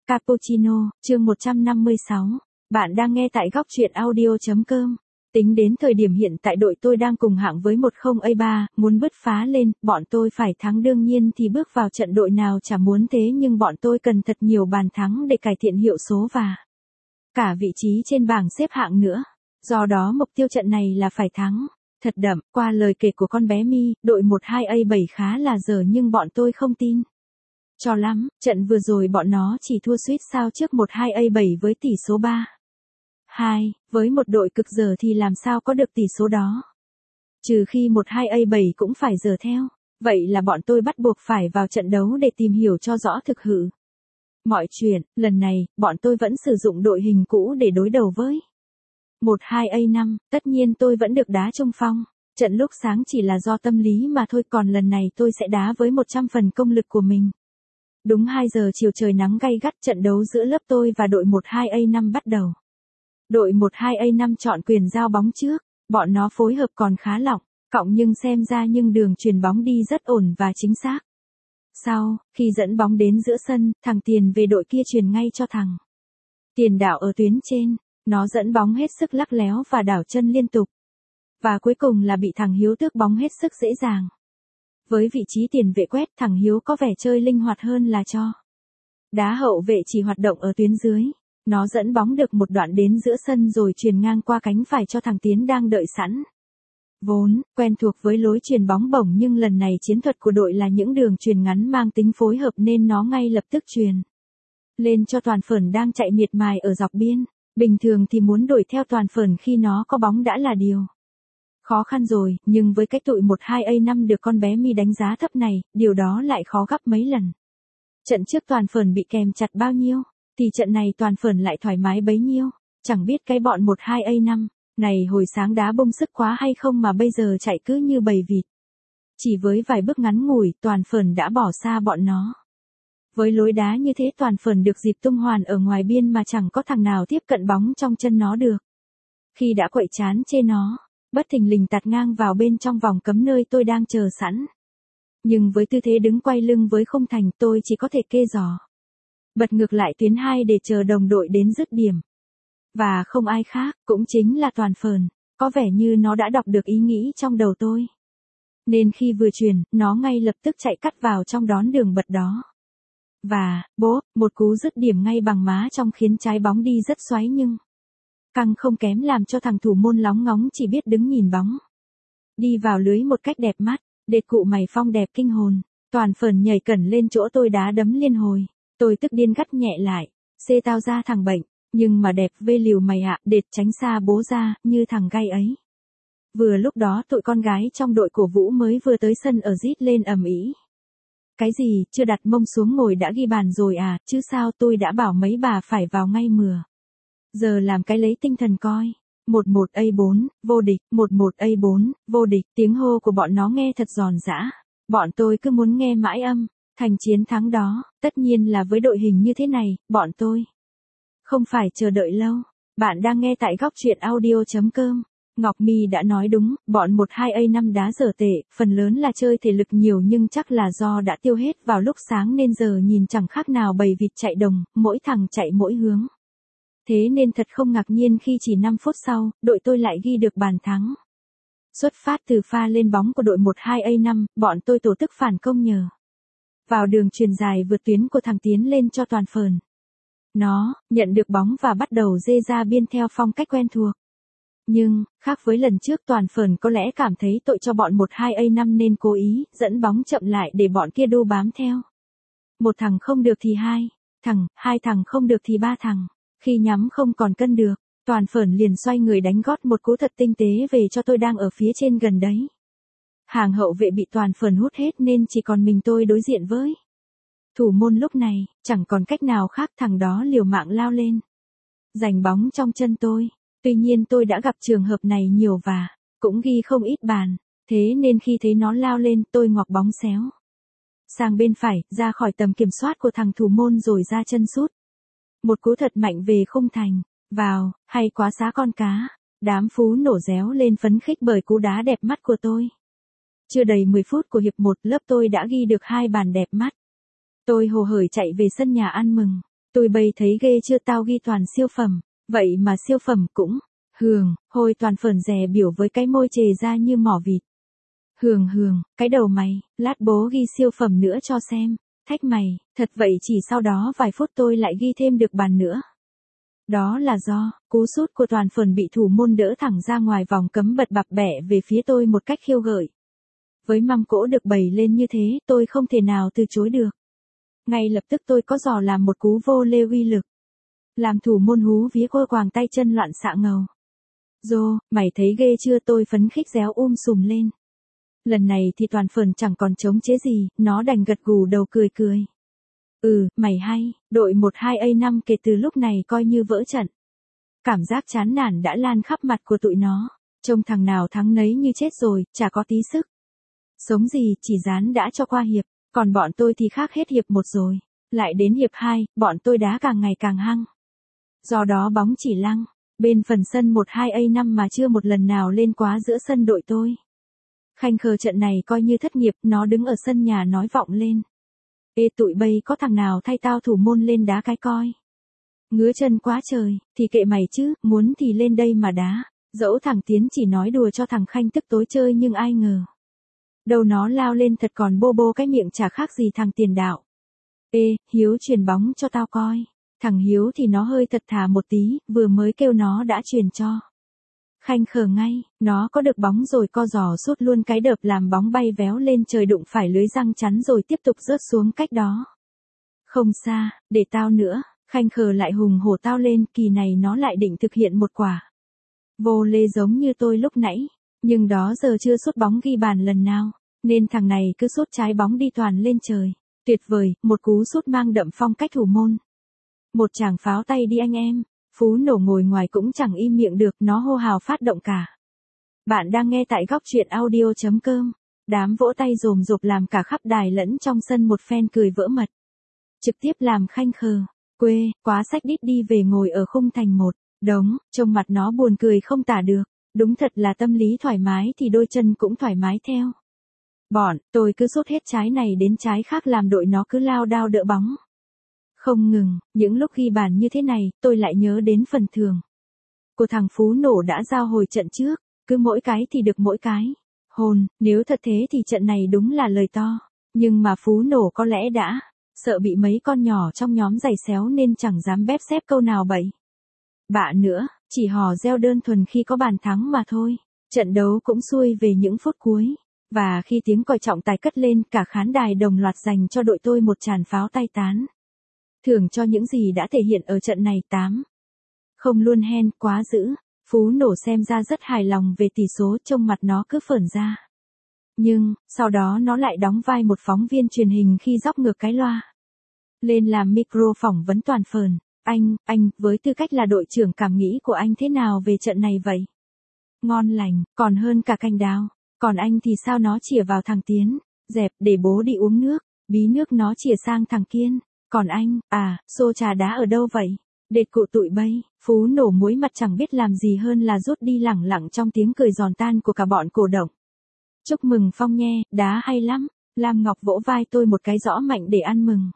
Cappuccino, chương 156. Bạn đang nghe tại góc truyện audio.com. Tính đến thời điểm hiện tại đội tôi đang cùng hạng với 10A3, muốn bứt phá lên, bọn tôi phải thắng đương nhiên thì bước vào trận đội nào chả muốn thế nhưng bọn tôi cần thật nhiều bàn thắng để cải thiện hiệu số và cả vị trí trên bảng xếp hạng nữa. Do đó mục tiêu trận này là phải thắng. Thật đậm, qua lời kể của con bé My, đội 12A7 khá là dở nhưng bọn tôi không tin. Cho lắm, trận vừa rồi bọn nó chỉ thua suýt sao trước 12A7 với tỷ số 3-2, với một đội cực dở thì làm sao có được tỷ số đó. Trừ khi 12A7 cũng phải dở theo, vậy là bọn tôi bắt buộc phải vào trận đấu để tìm hiểu cho rõ thực hư. Mọi chuyện, lần này, bọn tôi vẫn sử dụng đội hình cũ để đối đầu với 12A5, tất nhiên tôi vẫn được đá trung phong. Trận lúc sáng chỉ là do tâm lý mà thôi còn lần này tôi sẽ đá với 100% công lực của mình. Đúng 2 giờ chiều trời nắng gay gắt trận đấu giữa lớp tôi và đội 12A5 bắt đầu. Đội 12A5 chọn quyền giao bóng trước, bọn nó phối hợp còn khá lỏng, cộng nhưng xem ra nhưng đường chuyền bóng đi rất ổn và chính xác. Sau, khi dẫn bóng đến giữa sân, thằng Tiền về đội kia chuyền ngay cho thằng Tiền Đạo ở tuyến trên, nó dẫn bóng hết sức lắc léo và đảo chân liên tục. Và cuối cùng là bị thằng Hiếu tước bóng hết sức dễ dàng. Với vị trí tiền vệ quét thằng Hiếu có vẻ chơi linh hoạt hơn là cho. Đá hậu vệ chỉ hoạt động ở tuyến dưới. Nó dẫn bóng được một đoạn đến giữa sân rồi chuyền ngang qua cánh phải cho thằng Tiến đang đợi sẵn. Vốn, quen thuộc với lối chuyền bóng bổng nhưng lần này chiến thuật của đội là những đường chuyền ngắn mang tính phối hợp nên nó ngay lập tức chuyền lên cho Toàn Phởn đang chạy miệt mài ở dọc biên. Bình thường thì muốn đuổi theo Toàn Phởn khi nó có bóng đã là điều khó khăn rồi, nhưng với cách tụi 12A5 được con bé My đánh giá thấp này, điều đó lại khó gấp mấy lần. Trận trước Toàn Phởn bị kèm chặt bao nhiêu, thì trận này Toàn Phởn lại thoải mái bấy nhiêu. Chẳng biết cái bọn 12A5 này hồi sáng đá bông sức quá hay không mà bây giờ chạy cứ như bầy vịt. Chỉ với vài bước ngắn ngủi, Toàn Phởn đã bỏ xa bọn nó. Với lối đá như thế Toàn Phởn được dịp tung hoàn ở ngoài biên mà chẳng có thằng nào tiếp cận bóng trong chân nó được. Khi đã quậy chán chê nó, bất thình lình tạt ngang vào bên trong vòng cấm nơi tôi đang chờ sẵn. Nhưng với tư thế đứng quay lưng với khung thành tôi chỉ có thể kê giò. Bật ngược lại tuyến 2 để chờ đồng đội đến dứt điểm. Và không ai khác, cũng chính là Toàn Phởn, có vẻ như nó đã đọc được ý nghĩ trong đầu tôi. Nên khi vừa chuyền, nó ngay lập tức chạy cắt vào trong đón đường bật đó. Và, bốp, một cú dứt điểm ngay bằng má trong khiến trái bóng đi rất xoáy nhưng căng không kém làm cho thằng thủ môn lóng ngóng chỉ biết đứng nhìn bóng. Đi vào lưới một cách đẹp mắt, đệt cụ mày phong đẹp kinh hồn. Toàn Phởn nhảy cẩn lên chỗ tôi đá đấm liên hồi. Tôi tức điên gắt nhẹ lại. Xê tao ra thằng bệnh. Nhưng mà đẹp vê liều mày ạ, đệt tránh xa bố ra, như thằng gay ấy. Vừa lúc đó tụi con gái trong đội cổ vũ mới vừa tới sân ở rít lên ầm ĩ. Cái gì, chưa đặt mông xuống ngồi đã ghi bàn rồi à, chứ sao tôi đã bảo mấy bà phải vào ngay mừa. Giờ làm cái lấy tinh thần coi. 11A4, vô địch, 11A4, vô địch, tiếng hô của bọn nó nghe thật giòn giã. Bọn tôi cứ muốn nghe mãi âm, thành chiến thắng đó, tất nhiên là với đội hình như thế này, bọn tôi không phải chờ đợi lâu. Bạn đang nghe tại góc truyện audio.com. Ngọc My đã nói đúng, bọn 12A5 đá dở tệ, phần lớn là chơi thể lực nhiều nhưng chắc là do đã tiêu hết vào lúc sáng nên giờ nhìn chẳng khác nào bầy vịt chạy đồng, mỗi thằng chạy mỗi hướng. Thế nên thật không ngạc nhiên khi chỉ 5 phút sau, đội tôi lại ghi được bàn thắng. Xuất phát từ pha lên bóng của đội 12A5, bọn tôi tổ chức phản công nhờ vào đường chuyền dài vượt tuyến của thằng Tiến lên cho Toàn Phởn. Nó nhận được bóng và bắt đầu dê ra biên theo phong cách quen thuộc. Nhưng, khác với lần trước Toàn Phởn có lẽ cảm thấy tội cho bọn 12A5 nên cố ý dẫn bóng chậm lại để bọn kia đu bám theo. Một thằng không được thì hai thằng không được thì ba thằng. Khi nhắm không còn cân được, Toàn Phởn liền xoay người đánh gót một cú thật tinh tế về cho tôi đang ở phía trên gần đấy. Hàng hậu vệ bị Toàn Phởn hút hết nên chỉ còn mình tôi đối diện với thủ môn lúc này, chẳng còn cách nào khác thằng đó liều mạng lao lên. Giành bóng trong chân tôi. Tuy nhiên tôi đã gặp trường hợp này nhiều và cũng ghi không ít bàn. Thế nên khi thấy nó lao lên tôi ngoặc bóng xéo sang bên phải, ra khỏi tầm kiểm soát của thằng thủ môn rồi ra chân sút. Một cú thật mạnh về khung thành. Vào, hay quá xá con cá. Đám phú nổ réo lên phấn khích bởi cú đá đẹp mắt của tôi. Chưa đầy 10 phút của hiệp 1 lớp tôi đã ghi được 2 bàn đẹp mắt. Tôi hồ hởi chạy về sân nhà ăn mừng. Tôi bây thấy ghê chưa, tao ghi toàn siêu phẩm, vậy mà siêu phẩm cũng, hôi toàn phởn dè biểu với cái môi chề ra như mỏ vịt. Cái đầu mày, lát bố ghi siêu phẩm nữa cho xem, thách mày, thật vậy chỉ sau đó vài phút tôi lại ghi thêm được bàn nữa. Đó là do, cú sút của toàn phởn bị thủ môn đỡ thẳng ra ngoài vòng cấm bật bập bẹ về phía tôi một cách khiêu gợi. Với mâm cỗ được bày lên như thế, tôi không thể nào từ chối được. Ngay lập tức tôi có dò làm một cú vô lê uy lực. Làm thủ môn hú vía cô quàng tay chân loạn xạ ngầu. Dô, mày thấy ghê chưa, tôi phấn khích réo sùm lên. Lần này thì toàn phởn chẳng còn chống chế gì, nó đành gật gù đầu cười cười. Mày hay, đội 12A5 kể từ lúc này coi như vỡ trận. Cảm giác chán nản đã lan khắp mặt của tụi nó, trông thằng nào thắng nấy như chết rồi, chả có tí sức. Sống gì, chỉ dán đã cho qua hiệp, còn bọn tôi thì khác hết hiệp 1 rồi. Lại đến hiệp 2, bọn tôi đá càng ngày càng hăng. Do đó bóng chỉ lăng, bên phần sân 12A5 mà chưa một lần nào lên quá giữa sân đội tôi. Khanh khờ trận này coi như thất nghiệp, nó đứng ở sân nhà nói vọng lên. Ê tụi bây có thằng nào thay tao thủ môn lên đá cái coi. Ngứa chân quá trời, thì kệ mày chứ, muốn thì lên đây mà đá. Dẫu thằng Tiến chỉ nói đùa cho thằng Khanh tức tối chơi nhưng ai ngờ. Đầu nó lao lên thật còn bô cái miệng chả khác gì thằng Tiền Đạo. Ê, Hiếu chuyền bóng cho tao coi. Thằng Hiếu thì nó hơi thật thà một tí, vừa mới kêu nó đã chuyền cho. Khanh khờ ngay, nó có được bóng rồi co giò sút luôn cái đợp làm bóng bay véo lên trời đụng phải lưới răng chắn rồi tiếp tục rớt xuống cách đó. Không xa, để tao nữa, Khanh khờ lại hùng hổ tao lên, kỳ này nó lại định thực hiện một quả vô lê giống như tôi lúc nãy, nhưng đó giờ chưa sút bóng ghi bàn lần nào, nên thằng này cứ sút trái bóng đi toàn lên trời. Tuyệt vời, một cú sút mang đậm phong cách thủ môn. Một tràng pháo tay đi anh em. Phú Nổ ngồi ngoài cũng chẳng im miệng được, nó hô hào phát động cả. Bạn đang nghe tại góc truyện audio.com. Đám vỗ tay rồm rộp làm cả khắp đài lẫn trong sân một phen cười vỡ mật. Trực tiếp làm Khanh khờ, quê, quá sách đít đi về ngồi ở khung thành một đống, trông mặt nó buồn cười không tả được. Đúng thật là tâm lý thoải mái thì đôi chân cũng thoải mái theo. Tôi cứ sút hết trái này đến trái khác làm đội nó cứ lao đao đỡ bóng. Không ngừng, những lúc ghi bàn như thế này, tôi lại nhớ đến phần thưởng của thằng Phú Nổ đã giao hồi trận trước, cứ mỗi cái thì được mỗi cái. Nếu thật thế thì trận này đúng là lời to, nhưng mà Phú Nổ có lẽ đã sợ bị mấy con nhỏ trong nhóm giày xéo nên chẳng dám bép xép câu nào bậy bạ nữa, chỉ hò reo đơn thuần khi có bàn thắng mà thôi. Trận đấu cũng xuôi về những phút cuối, và khi tiếng còi trọng tài cất lên, cả khán đài đồng loạt dành cho đội tôi một tràng pháo tay tán. Thưởng cho những gì đã thể hiện ở trận này 8. Không luôn hen, quá dữ. Phú Nổ xem ra rất hài lòng về tỷ số, trông mặt nó cứ phởn ra. Nhưng, sau đó nó lại đóng vai một phóng viên truyền hình khi dóc ngược cái loa lên làm micro phỏng vấn toàn phởn. Anh, với tư cách là đội trưởng cảm nghĩ của anh thế nào về trận này vậy? Ngon lành, còn hơn cả canh đào. Còn anh thì sao? Nó chỉa vào thằng Tiến. Dẹp, để bố đi uống nước. Bí nước nó chỉa sang thằng Kiên. Còn anh, xô trà đá ở đâu vậy? Đệt cụ tụi bây. Phú Nổ muối mặt chẳng biết làm gì hơn là rút đi lẳng lặng trong tiếng cười giòn tan của cả bọn cổ động. Chúc mừng Phong nghe, đá hay lắm. Lam Ngọc vỗ vai tôi một cái rõ mạnh để ăn mừng.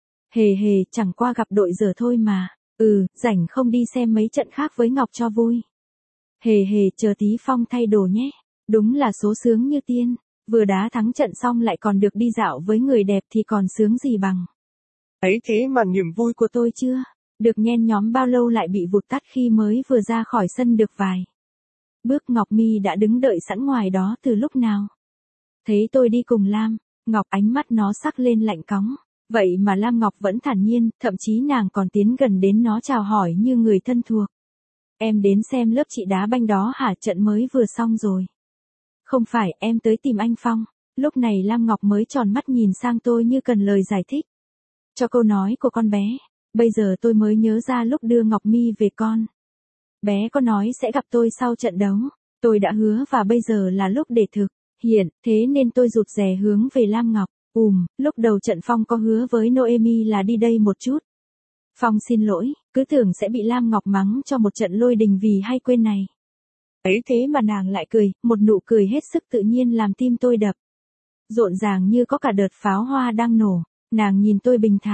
Hề, chẳng qua gặp đội giờ thôi mà. Rảnh không đi xem mấy trận khác với Ngọc cho vui. Hề, chờ tí Phong thay đồ nhé. Đúng là số sướng như tiên. Vừa đá thắng trận xong lại còn được đi dạo với người đẹp thì còn sướng gì bằng. Ấy thế mà niềm vui của tôi chưa được nhen nhóm bao lâu lại bị vụt tắt khi mới vừa ra khỏi sân được vài bước. Ngọc Mi đã đứng đợi sẵn ngoài đó từ lúc nào. Thấy tôi đi cùng Lam Ngọc, ánh mắt nó sắc lên lạnh cóng. Vậy mà Lam Ngọc vẫn thản nhiên, thậm chí nàng còn tiến gần đến nó chào hỏi như người thân thuộc. Em đến xem lớp chị đá banh đó hả? Trận mới vừa xong rồi. Không phải, em tới tìm anh Phong. Lúc này Lam Ngọc mới tròn mắt nhìn sang tôi như cần lời giải thích cho câu nói của con bé. Bây giờ tôi mới nhớ ra lúc đưa Ngọc Mi về con bé có nói sẽ gặp tôi sau trận đấu. Tôi đã hứa và bây giờ là lúc để thực hiện, thế nên tôi rụt rè hướng về Lam Ngọc. Lúc đầu trận Phong có hứa với Noemi là đi đây một chút. Phong xin lỗi, cứ tưởng sẽ bị Lam Ngọc mắng cho một trận lôi đình vì hay quên này. Ấy thế mà nàng lại cười, một nụ cười hết sức tự nhiên làm tim tôi đập rộn ràng như có cả đợt pháo hoa đang nổ. Nàng nhìn tôi bình thản,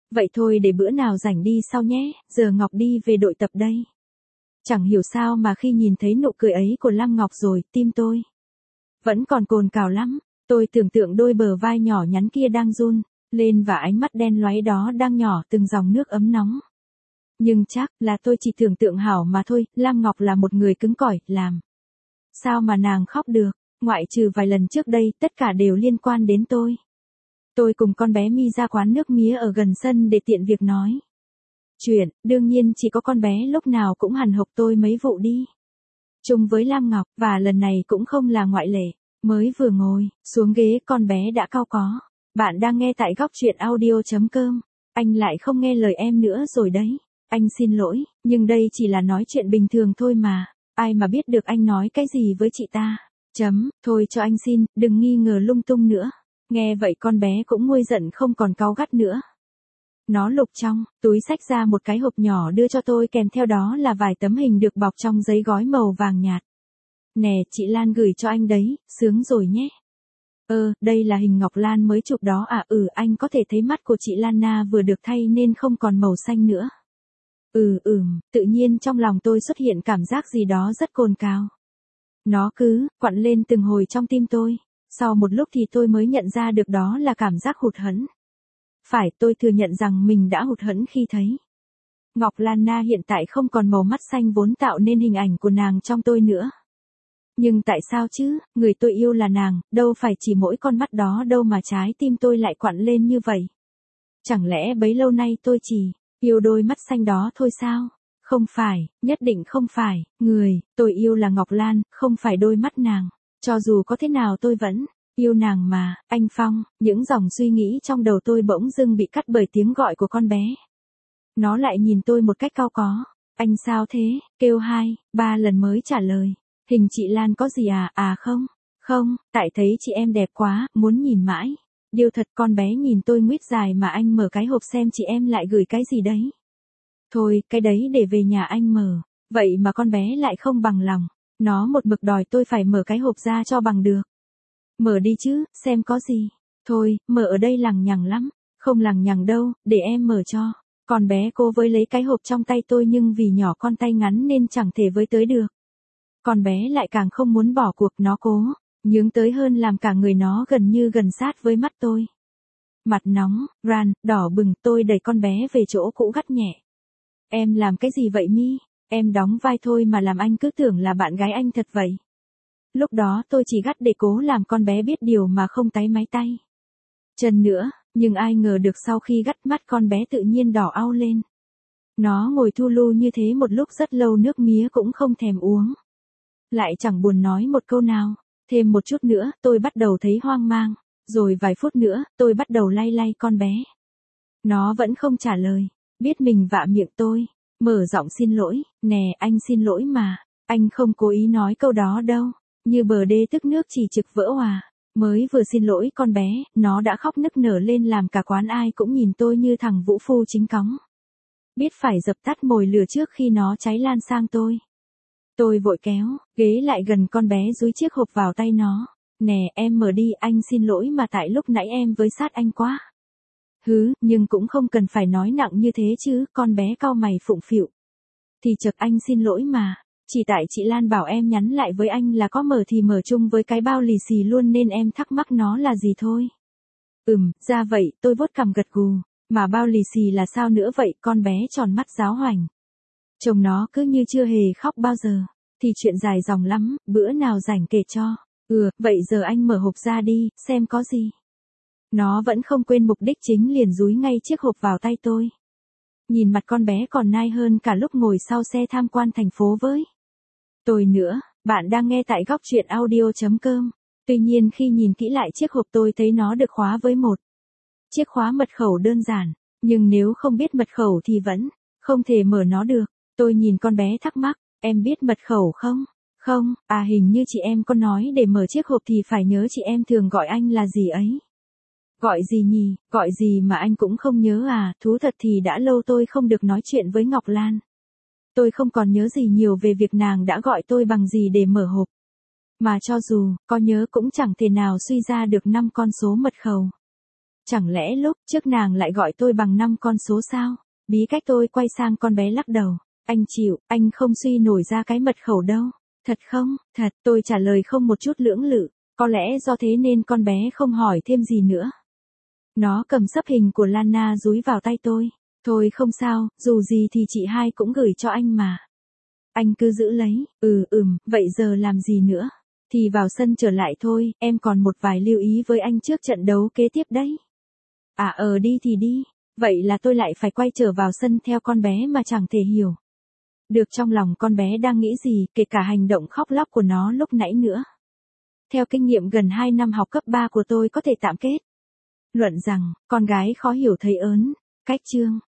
Vậy thôi để bữa nào rảnh đi sau nhé, giờ Ngọc đi về đội tập đây. Chẳng hiểu sao mà khi nhìn thấy nụ cười ấy của Lam Ngọc rồi, tim tôi vẫn còn cồn cào lắm. Tôi tưởng tượng đôi bờ vai nhỏ nhắn kia đang run lên và ánh mắt đen láy đó đang nhỏ từng dòng nước ấm nóng. Nhưng chắc là tôi chỉ tưởng tượng hảo mà thôi, Lam Ngọc là một người cứng cỏi, làm sao mà nàng khóc được, ngoại trừ vài lần trước đây, tất cả đều liên quan đến tôi. Tôi cùng con bé Mi ra quán nước mía ở gần sân để tiện việc nói chuyện, đương nhiên chỉ có con bé lúc nào cũng hằn học tôi mấy vụ đi chung với Lam Ngọc, và lần này cũng không là ngoại lệ. Mới vừa ngồi xuống ghế con bé đã cau có. Bạn đang nghe tại góc truyện audio.com. Anh lại không nghe lời em nữa rồi đấy. Anh xin lỗi, nhưng đây chỉ là nói chuyện bình thường thôi mà. Ai mà biết được anh nói cái gì với chị ta. Thôi cho anh xin, đừng nghi ngờ lung tung nữa. Nghe vậy con bé cũng nguôi giận không còn cáu gắt nữa. Nó lục trong túi xách ra một cái hộp nhỏ đưa cho tôi, kèm theo đó là vài tấm hình được bọc trong giấy gói màu vàng nhạt. Nè, chị Lan gửi cho anh đấy, sướng rồi nhé. Đây là hình Ngọc Lan mới chụp đó à? Anh có thể thấy mắt của chị Lana vừa được thay nên không còn màu xanh nữa. Tự nhiên trong lòng tôi xuất hiện cảm giác gì đó rất cồn cào. Nó cứ quặn lên từng hồi trong tim tôi. Sau một lúc thì tôi mới nhận ra được đó là cảm giác hụt hẫng. Phải, tôi thừa nhận rằng mình đã hụt hẫng khi thấy Ngọc Lana hiện tại không còn màu mắt xanh vốn tạo nên hình ảnh của nàng trong tôi nữa. Nhưng tại sao chứ, người tôi yêu là nàng, đâu phải chỉ mỗi con mắt đó đâu mà trái tim tôi lại quặn lên như vậy. Chẳng lẽ bấy lâu nay tôi chỉ yêu đôi mắt xanh đó thôi sao? Không phải, nhất định không phải, người tôi yêu là Ngọc Lan, không phải đôi mắt nàng. Cho dù có thế nào tôi vẫn yêu nàng mà, anh Phong. Những dòng suy nghĩ trong đầu tôi bỗng dưng bị cắt bởi tiếng gọi của con bé. Nó lại nhìn tôi một cách cau có. Anh sao thế? Kêu 2, 3 lần mới trả lời. Hình chị Lan có gì à? Không, tại thấy chị em đẹp quá, muốn nhìn mãi. Điều thật, con bé nhìn tôi nguyết dài mà anh mở cái hộp xem chị em lại gửi cái gì đấy. Thôi, cái đấy để về nhà anh mở. Vậy mà con bé lại không bằng lòng. Nó một mực đòi tôi phải mở cái hộp ra cho bằng được. Mở đi chứ, xem có gì. Thôi, mở ở đây lằng nhằng lắm. Không lằng nhằng đâu, để em mở cho. Con bé cố với lấy cái hộp trong tay tôi nhưng vì nhỏ con tay ngắn nên chẳng thể với tới được. Con bé lại càng không muốn bỏ cuộc, nó cố nhướng tới hơn làm cả người nó gần như gần sát với mắt tôi. Mặt nóng, đỏ bừng, tôi đẩy con bé về chỗ cũ gắt nhẹ. Em làm cái gì vậy Mi? Em đóng vai thôi mà làm anh cứ tưởng là bạn gái anh thật vậy. Lúc đó tôi chỉ gắt để cố làm con bé biết điều mà không táy máy tay chân nữa, nhưng ai ngờ được sau khi gắt mắt con bé tự nhiên đỏ au lên. Nó ngồi thu lu như thế một lúc rất lâu, nước mía cũng không thèm uống. Lại chẳng buồn nói một câu nào. Thêm một chút nữa, tôi bắt đầu thấy hoang mang. Rồi vài phút nữa, tôi bắt đầu lay lay con bé. Nó vẫn không trả lời. Biết mình vạ miệng tôi. Mở giọng xin lỗi. Nè, anh xin lỗi mà. Anh không cố ý nói câu đó đâu. Như bờ đê tức nước chỉ trực vỡ hòa. Mới vừa xin lỗi con bé, nó đã khóc nức nở lên làm cả quán ai cũng nhìn tôi như thằng vũ phu chính cống. Biết phải dập tắt mồi lửa trước khi nó cháy lan sang tôi. Tôi vội kéo ghế lại gần con bé dúi chiếc hộp vào tay nó. Nè, em mở đi, anh xin lỗi mà tại lúc nãy em với sát anh quá. Nhưng cũng không cần phải nói nặng như thế chứ, con bé cau mày phụng phịu. Thì chật, anh xin lỗi mà. Chỉ tại chị Lan bảo em nhắn lại với anh là có mở thì mở chung với cái bao lì xì luôn nên em thắc mắc nó là gì thôi. Ra vậy, tôi vuốt cằm gật gù. Mà bao lì xì là sao nữa vậy? Con bé tròn mắt giáo hoành. Chồng nó cứ như chưa hề khóc bao giờ. Thì chuyện dài dòng lắm, bữa nào rảnh kể cho. Vậy giờ anh mở hộp ra đi, xem có gì. Nó vẫn không quên mục đích chính, liền dúi ngay chiếc hộp vào tay tôi. Nhìn mặt con bé còn nai hơn cả lúc ngồi sau xe tham quan thành phố với tôi nữa. Bạn đang nghe tại góc truyện audio.com. Tuy nhiên khi nhìn kỹ lại chiếc hộp tôi thấy nó được khóa với một chiếc khóa mật khẩu đơn giản. Nhưng nếu không biết mật khẩu thì vẫn không thể mở nó được. Tôi nhìn con bé thắc mắc, em biết mật khẩu không? Không, hình như chị em có nói để mở chiếc hộp thì phải nhớ chị em thường gọi anh là gì ấy. Gọi gì nhỉ, gọi gì mà anh cũng không nhớ à? Thú thật thì đã lâu tôi không được nói chuyện với Ngọc Lan. Tôi không còn nhớ gì nhiều về việc nàng đã gọi tôi bằng gì để mở hộp. Mà cho dù có nhớ cũng chẳng thể nào suy ra được 5 con số mật khẩu. Chẳng lẽ lúc trước nàng lại gọi tôi bằng 5 con số sao? Bí cách tôi quay sang con bé lắc đầu. Anh chịu, anh không suy nổi ra cái mật khẩu đâu. Thật không? Thật, tôi trả lời không một chút lưỡng lự. Có lẽ do thế nên con bé không hỏi thêm gì nữa. Nó cầm sấp hình của Lana dúi vào tay tôi. Thôi không sao, dù gì thì chị hai cũng gửi cho anh mà. Anh cứ giữ lấy, vậy giờ làm gì nữa? Thì vào sân trở lại thôi, em còn một vài lưu ý với anh trước trận đấu kế tiếp đấy. Đi thì đi, vậy là tôi lại phải quay trở vào sân theo con bé mà chẳng thể hiểu được trong lòng con bé đang nghĩ gì, kể cả hành động khóc lóc của nó lúc nãy nữa. Theo kinh nghiệm gần 2 năm học cấp 3 của tôi có thể tạm kết luận rằng, con gái khó hiểu thấy ớn. Cách chương